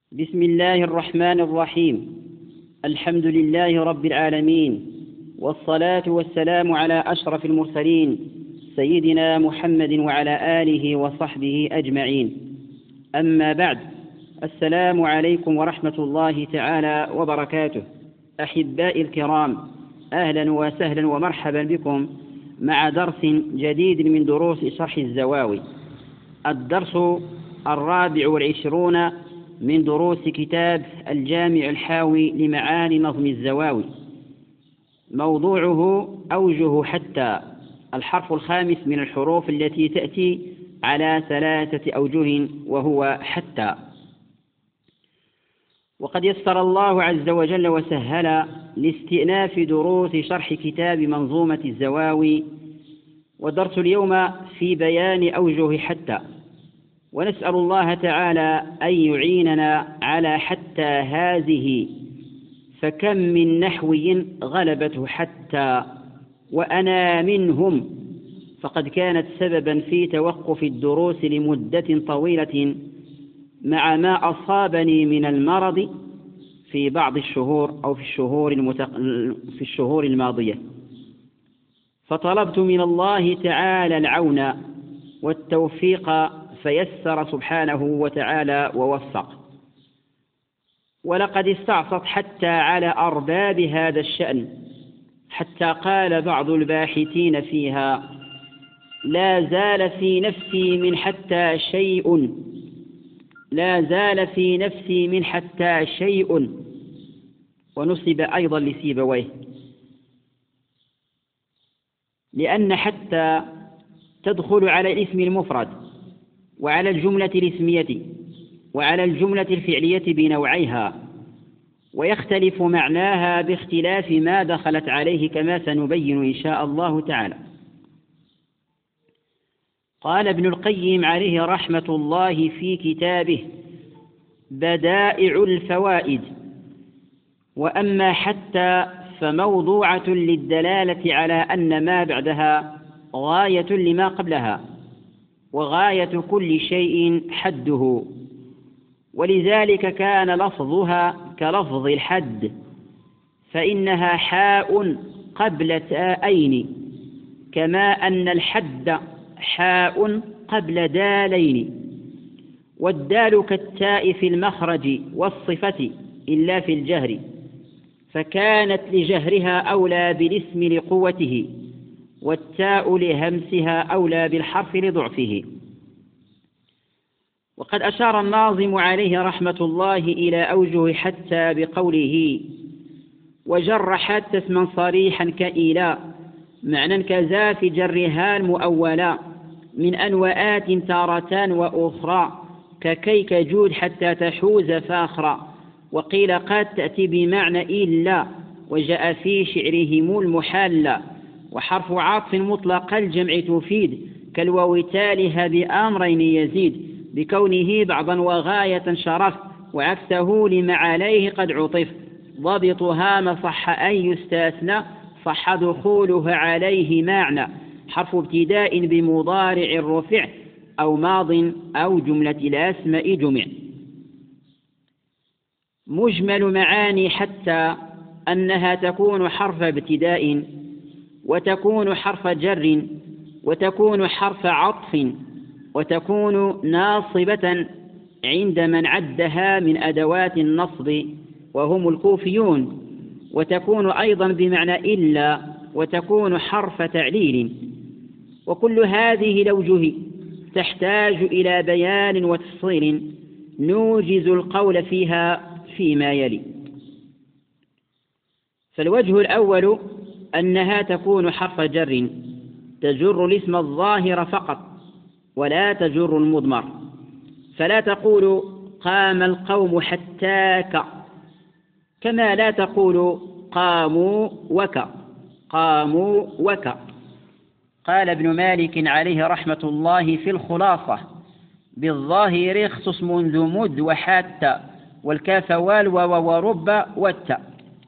بسم الله الرحمن الرحيم. الحمد لله رب العالمين، والصلاة والسلام على أشرف المرسلين سيدنا محمد وعلى آله وصحبه أجمعين. أما بعد، السلام عليكم ورحمة الله تعالى وبركاته. أحبائي الكرام، أهلا وسهلا ومرحبا بكم مع درس جديد من دروس شرح الزواوي، الدرس 24 من دروس كتاب الجامع الحاوي لمعاني نظم الزواوي. موضوعه أوجه حتى، الحرف الخامس من الحروف التي تأتي على 3 أوجه، وهو حتى. وقد يسر الله عز وجل وسهل لاستئناف دروس شرح كتاب منظومة الزواوي، ودرس اليوم في بيان أوجه حتى، ونسأل الله تعالى أن يعيننا على حتى هذه، فكم من نحوي غلبته حتى وأنا منهم، فقد كانت سببا في توقف الدروس لمدة طويلة مع ما أصابني من المرض في بعض الشهور أو في الشهور الماضية، فطلبت من الله تعالى العون والتوفيق، فيسر سبحانه وتعالى ووفق. ولقد استعصت حتى على أرباب هذا الشأن، حتى قال بعض الباحثين فيها: لا زال في نفسي من حتى شيء، لا زال في نفسي من حتى شيء، ونسب أيضا لسيبويه، لأن حتى تدخل على الاسم المفرد وعلى الجملة الاسمية وعلى الجملة الفعلية بنوعيها، ويختلف معناها باختلاف ما دخلت عليه، كما سنبين إن شاء الله تعالى. قال ابن القيم عليه رحمة الله في كتابه بدائع الفوائد: وأما حتى فموضوعة للدلالة على أن ما بعدها غاية لما قبلها، وغاية كل شيء حده، ولذلك كان لفظها كلفظ الحد، فإنها حاء قبل تاءين، كما أن الحد حاء قبل دالين، والدال كالتاء في المخرج والصفة إلا في الجهر، فكانت لجهرها أولى بالاسم لقوته، والتاء لهمسها أولى بالحرف لضعفه. وقد أشار الناظم عليه رحمة الله إلى أوجه حتى بقوله: وجر حتى اسما صريحا كإيلا، معنى كذا في جرها المؤولا، من أنوآت تارتان وأخرى، ككي كجود حتى تحوز فاخرا. وقيل قد تأتي بمعنى إلا، وجاء في شعرهم المحلى. وحرف عطف مطلق الجمع تفيد، كالواو تالها بأمرين يزيد، بكونه بعضا وغاية شرف، وعكسه لما عليه قد عطف. ضبطها ما صح أن يستثنى، صح دخولها عليه معنى. حرف ابتداء بمضارع رفع، أو ماض أو جملة الأسماء جمع. مجمل معاني حتى أنها تكون حرف ابتداء، وتكون حرف جر، وتكون حرف عطف، وتكون ناصبة عند من عدها من أدوات النصب وهم الكوفيون، وتكون أيضا بمعنى إلا، وتكون حرف تعليل. وكل هذه الأوجه تحتاج إلى بيان وتفصيل، نوجز القول فيها فيما يلي. فالوجه الأول أنها تكون حرف جر، تجر الاسم الظاهر فقط ولا تجر المضمر، فلا تقول قام القوم حتاك، كما لا تقول قاموا وك. قال ابن مالك عليه رحمة الله في الخلاصة: بالظاهر اخصص منذ مد وحتى، والكاف والواو ورب والتاء.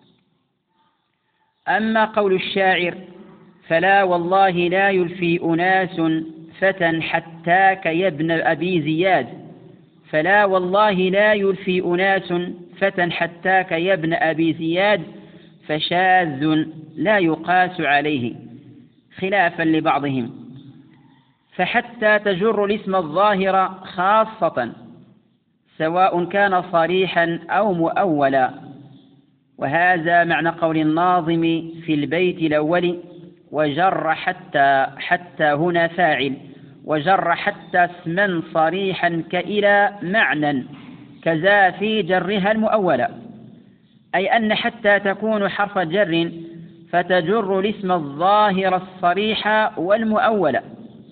أما قول الشاعر: فلا والله لا يلفي أناس فتى حتاك يا ابن أبي زياد، فلا والله لا يلفي أناس فتى حتاك يا ابن أبي زياد فشاذ لا يقاس عليه خلافا لبعضهم. فحتى تجر الاسم الظاهر خاصة سواء كان صريحا أو مؤولا. وهذا معنى قول الناظم في البيت الأول: وجر حتى هنا فاعل، وجر حتى اسما صريحا كإلى معنى كذا في جرها المؤولة، أي أن حتى تكون حرف جر فتجر الاسم الظاهر الصريح والمؤول.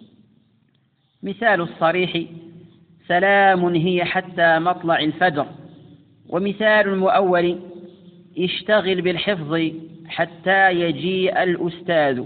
مثال الصريح: سلام هي حتى مطلع الفجر. ومثال المؤول: اشتغل بالحفظ حتى يجيء الأستاذ.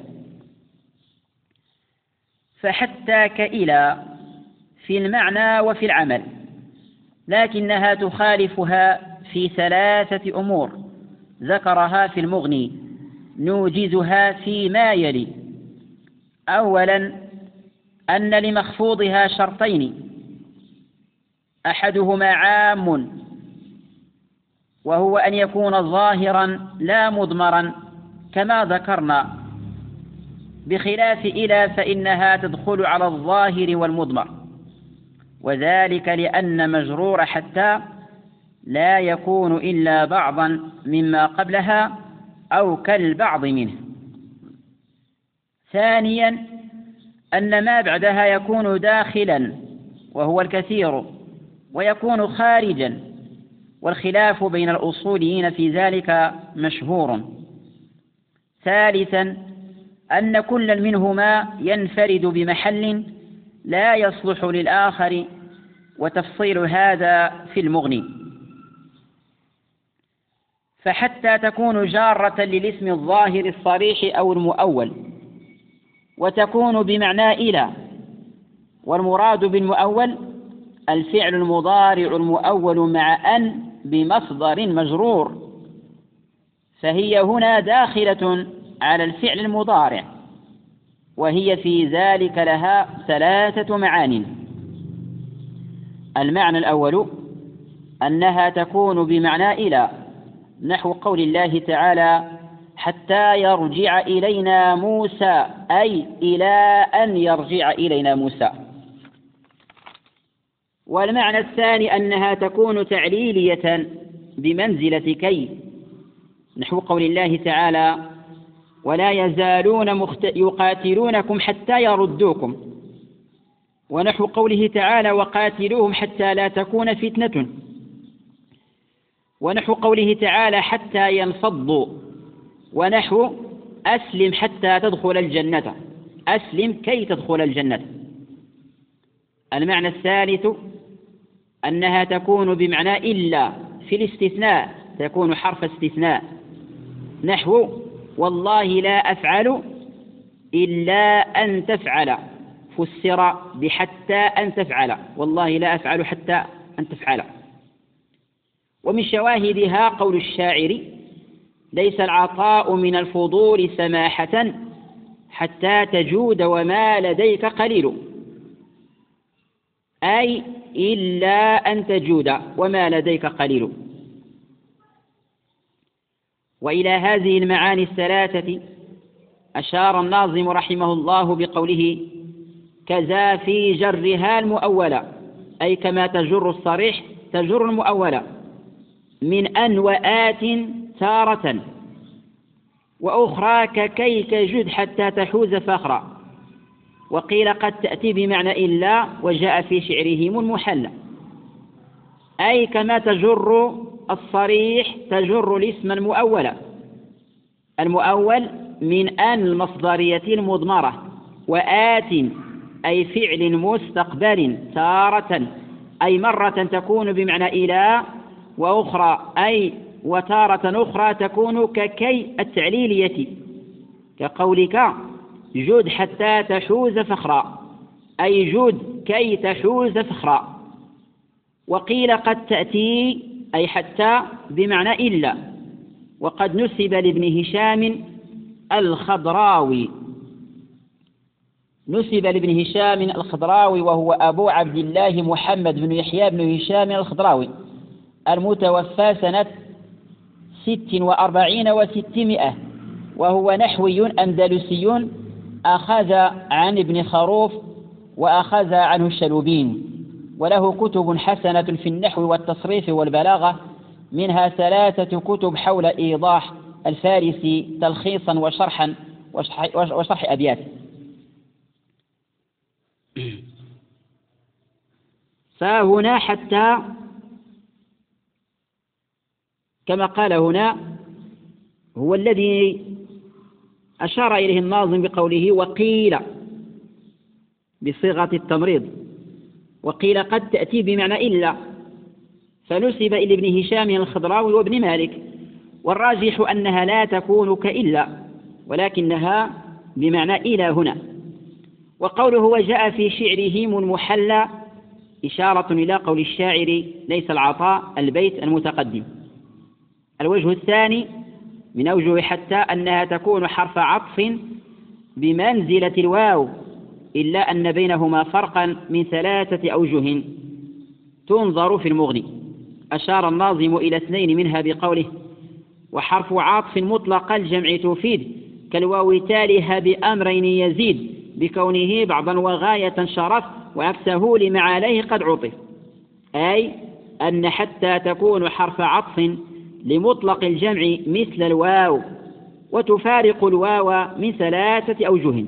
فحتى كإلى في المعنى وفي العمل، لكنها تخالفها في 3 أمور ذكرها في المغني نوجزها فيما يلي. أولا، أن لمخفوضها شرطين: أحدهما عام، وهو أن يكون ظاهرا لا مضمرا كما ذكرنا، بخلاف إلى فإنها تدخل على الظاهر والمضمر، وذلك لأن مجرور حتى لا يكون إلا بعضا مما قبلها أو كالبعض منه. ثانيا، أن ما بعدها يكون داخلا وهو الكثير، ويكون خارجا، والخلاف بين الأصوليين في ذلك مشهور. ثالثا، أن كل منهما ينفرد بمحل لا يصلح للآخر، وتفصيل هذا في المغني. فحتى تكون جارة للاسم الظاهر الصريح أو المؤول، وتكون بمعنى إلى، والمراد بالمؤول الفعل المضارع المؤول مع أن بمصدر مجرور، فهي هنا داخلة على الفعل المضارع، وهي في ذلك لها 3 معان. المعنى الأول أنها تكون بمعنى إلى، نحو قول الله تعالى: حتى يرجع إلينا موسى، أي إلى أن يرجع إلينا موسى. والمعنى الثاني أنها تكون تعليلية بمنزلة كي، نحو قول الله تعالى: ولا يزالون يقاتلونكم حتى يردوكم، ونحو قوله تعالى: وقاتلوهم حتى لا تكون فتنة، ونحو قوله تعالى: حتى ينفضوا، ونحو أسلم حتى تدخل الجنة، أسلم كي تدخل الجنة. المعنى الثالث أنها تكون بمعنى إلا في الاستثناء، تكون حرف استثناء، نحو والله لا أفعل إلا أن تفعل، فسر بحتى أن تفعل، والله لا أفعل حتى أن تفعل. ومن شواهدها قول الشاعر: ليس العطاء من الفضول سماحة حتى تجود وما لديك قليل، أي إلا أن تجود وما لديك قليل. وإلى هذه المعاني 3 أشار الناظم رحمه الله بقوله: كذا في جرها المؤولة، أي كما تجر الصريح تجر المؤولة، من أن وآت تارة، وأخرى ككي كجد حتى تحوز فخرا. وقيل قد تأتي بمعنى إلا، وجاء في شعرهم المحلى، أي كما تجر الصريح تجر الاسم المؤول. المؤول من أن المصدرية المضمرة، وآت أي فعل مستقبل، تارة أي مرة تكون بمعنى إلى، وأخرى أي وتارة أخرى تكون ككي التعليلية، كقولك: جد حتى تحوز فخرا، أي جد كي تحوز فخرا. وقيل قد تأتي أي حتى بمعنى إلا، وقد نسب لابن هشام الخضراوي. نسب لابن هشام الخضراوي وهو أبو عبد الله محمد بن يحيى بن هشام الخضراوي المتوفى سنة 46 و600، وهو نحوي أندلسي أخذ عن ابن خروف وأخذ عنه الشلوبين، وله كتب حسنة في النحو والتصريف والبلاغة، منها 3 كتب حول إيضاح الفارسي تلخيصا وشرح أبياته. فهنا حتى كما قال هنا هو الذي أشار إليه الناظم بقوله وقيل بصيغة التمريض، وقيل قد تأتي بمعنى إلا، فنسب إلى ابن هشام الخضراوي وابن مالك، والراجح أنها لا تكون كإلا ولكنها بمعنى إلى هنا. وقوله وجاء في شعرهم المحلى إشارة إلى قول الشاعر ليس العطاء البيت المتقدم. الوجه الثاني من أوجه حتى أنها تكون حرف عطف بمنزلة الواو، إلا أن بينهما فرقا من 3 أوجه تنظر في المغني. أشار الناظم إلى 2 منها بقوله وحرف عطف مطلق الجمع تفيد كالواو تالها بأمرين يزيد بكونه بعضا وغاية شرف وعكسه لما عليه قد عطف، أي أن حتى تكون حرف عطف لمطلق الجمع مثل الواو، وتفارق الواو من 3 أوجه.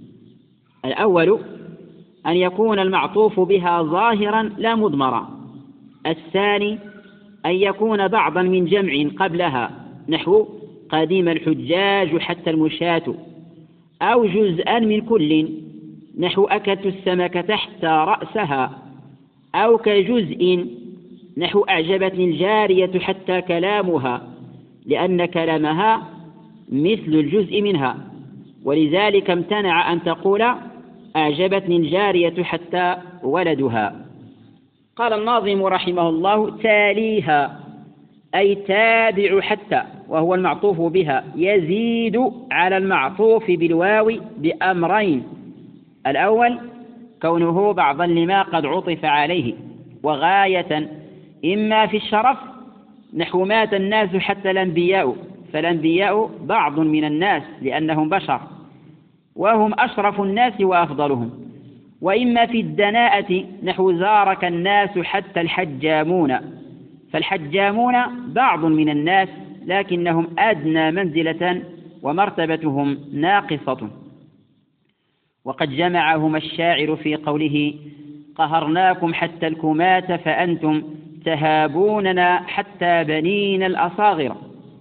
الأول أن يكون المعطوف بها ظاهرا لا مضمرا. الثاني أن يكون بعضا من جمع قبلها نحو قديم الحجاج حتى المشاة، أو جزءا من كل نحو أكلت السمك تحت رأسها، أو كجزء نحو أعجبتني الجارية حتى كلامها، لأن كلامها مثل الجزء منها، ولذلك امتنع أن تقول أعجبتني الجارية حتى ولدها. قال الناظم رحمه الله تاليها أي تابع حتى، وهو المعطوف بها، يزيد على المعطوف بالواو بأمرين: الأول كونه بعضا لما قد عطف عليه، وغاية إما في الشرف نحو مات الناس حتى الأنبياء، فالأنبياء بعض من الناس لأنهم بشر وهم أشرف الناس وأفضلهم، وإما في الدناءة نحو زارك الناس حتى الحجامون، فالحجامون بعض من الناس لكنهم أدنى منزلة ومرتبتهم ناقصة. وقد جمعهما الشاعر في قوله قهرناكم حتى الكمات فأنتم تهابوننا حتى بنين الأصاغر،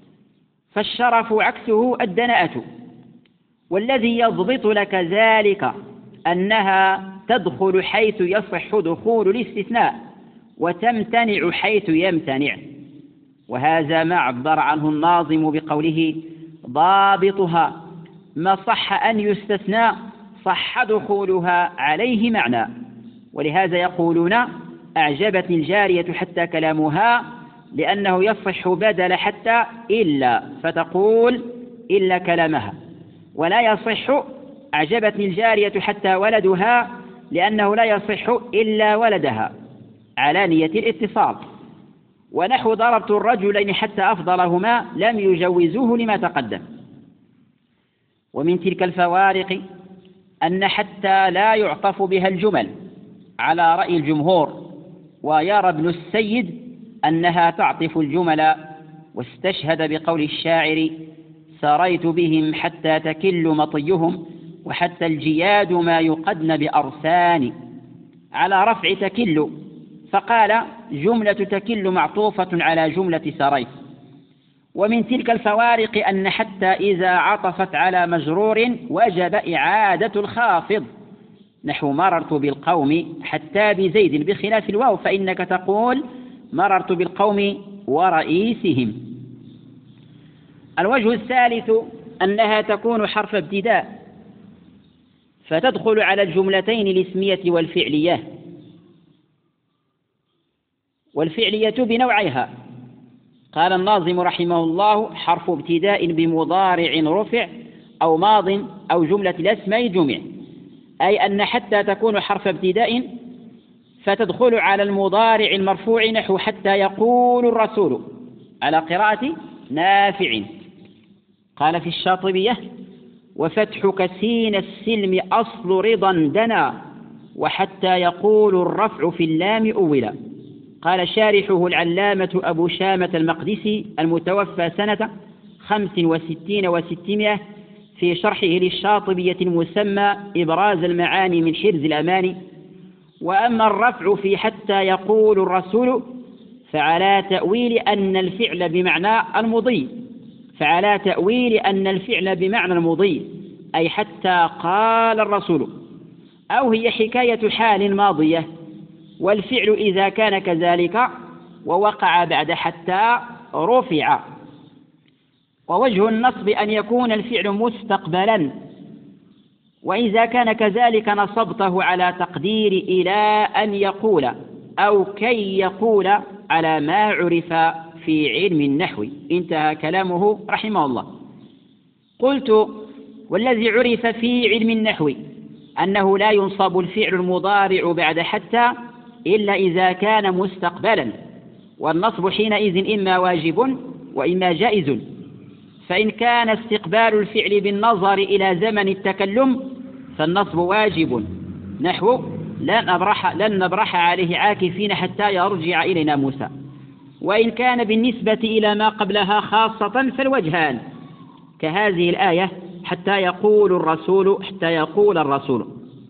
فالشرف عكسه الدناءة. والذي يضبط لك ذلك أنها تدخل حيث يصح دخول الاستثناء وتمتنع حيث يمتنع، وهذا ما عبر عنه الناظم بقوله ضابطها ما صح أن يستثنى صح دخولها عليه معنى. ولهذا يقولون أعجبتني الجارية حتى كلامها، لأنه يصح بدل حتى إلا، فتقول إلا كلامها، ولا يصح أعجبتني الجارية حتى ولدها، لأنه لا يصح إلا ولدها على نية الاتصال. ونحو ضربت الرجلين حتى أفضلهما لم يجوزوه لما تقدم. ومن تلك الفوارق أن حتى لا يعطف بها الجمل على رأي الجمهور، ويرى ابن السيد أنها تعطف الجمل، واستشهد بقول الشاعر سريت بهم حتى تكل مطيهم وحتى الجياد ما يقدن بأرسان، على رفع تكل، فقال جملة تكل معطوفة على جملة سريت. ومن تلك الفوارق أن حتى إذا عطفت على مجرور وجب إعادة الخافض نحو مررت بالقوم حتى بزيد، بخلاف الواو فإنك تقول مررت بالقوم ورئيسهم. الوجه الثالث أنها تكون حرف ابتداء، فتدخل على الجملتين الاسمية والفعلية. والفعلية بنوعيها. قال الناظم رحمه الله حرف ابتداء بمضارع رفع أو ماض أو جملة الأسماء جمع، أي أن حتى تكون حرف ابتداء فتدخل على المضارع المرفوع نحو حتى يقول الرسول على قراءة نافع. قال في الشاطبية: وفتح كسين السلم أصل رضا دنا وحتى يقول الرفع في اللام أولا. قال شارحه العلامة أبو شامة المقدسي المتوفى سنة 65 و600 في شرحه للشاطبية المسمى إبراز المعاني من حرز الأماني: وأما الرفع في حتى يقول الرسول فعلى تأويل أن الفعل بمعنى المضي أي حتى قال الرسول، أو هي حكاية حال ماضية، والفعل إذا كان كذلك ووقع بعد حتى رفع. ووجه النصب أن يكون الفعل مستقبلا، وإذا كان كذلك نصبته على تقدير إلى أن يقول أو كي يقول على ما عرف في علم النحو. انتهى كلامه رحمه الله. قلت: والذي عرف في علم النحو أنه لا ينصب الفعل المضارع بعد حتى إلا إذا كان مستقبلا، والنصب حينئذ إما واجب وإما جائز. فإن كان استقبال الفعل بالنظر إلى زمن التكلم فالنصب واجب، نحو لن نبرح عليه عاكفين حتى يرجع إلينا موسى. وإن كان بالنسبة إلى ما قبلها خاصة فالوجهان، كهذه الآية: حتى يقول الرسول.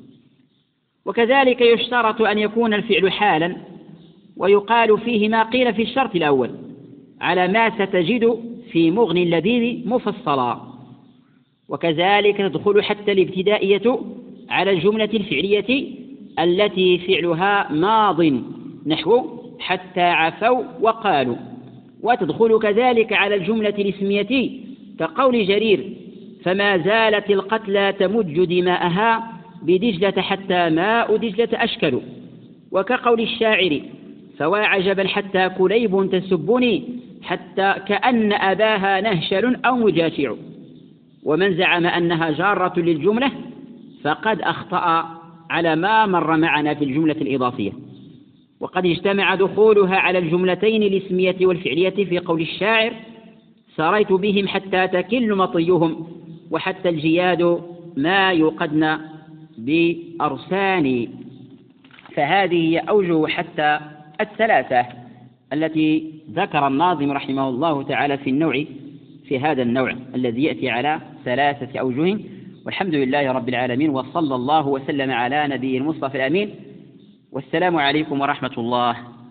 وكذلك يشترط أن يكون الفعل حالا، ويقال فيه ما قيل في الشرط الأول على ما ستجد في مغني اللبيب مفصلا. وكذلك تدخل حتى الابتدائية على الجملة الفعلية التي فعلها ماض، نحو حتى عفوا وقالوا. وتدخل كذلك على الجملة الاسمية كقول جرير: فما زالت القتلى تمج دماءها بدجلة حتى ماء دجلة أشكل. وكقول الشاعر: فوا عجبا حتى كليب تسبني حتى كأن أباها نهشل أو مجاشع. ومن زعم أنها جارة للجملة فقد أخطأ على ما مر معنا في الجملة الإضافية. وقد اجتمع دخولها على الجملتين الاسمية والفعلية في قول الشاعر: سريت بهم حتى تكل مطيهم وحتى الجياد ما يقدن بأرساني. فهذه هي أوجه حتى الثلاثة التي ذكر الناظم رحمه الله تعالى في هذا النوع الذي يأتي على 3 أوجه. والحمد لله رب العالمين، وصلى الله وسلم على نبي المصطفى الأمين. والسلام عليكم ورحمة الله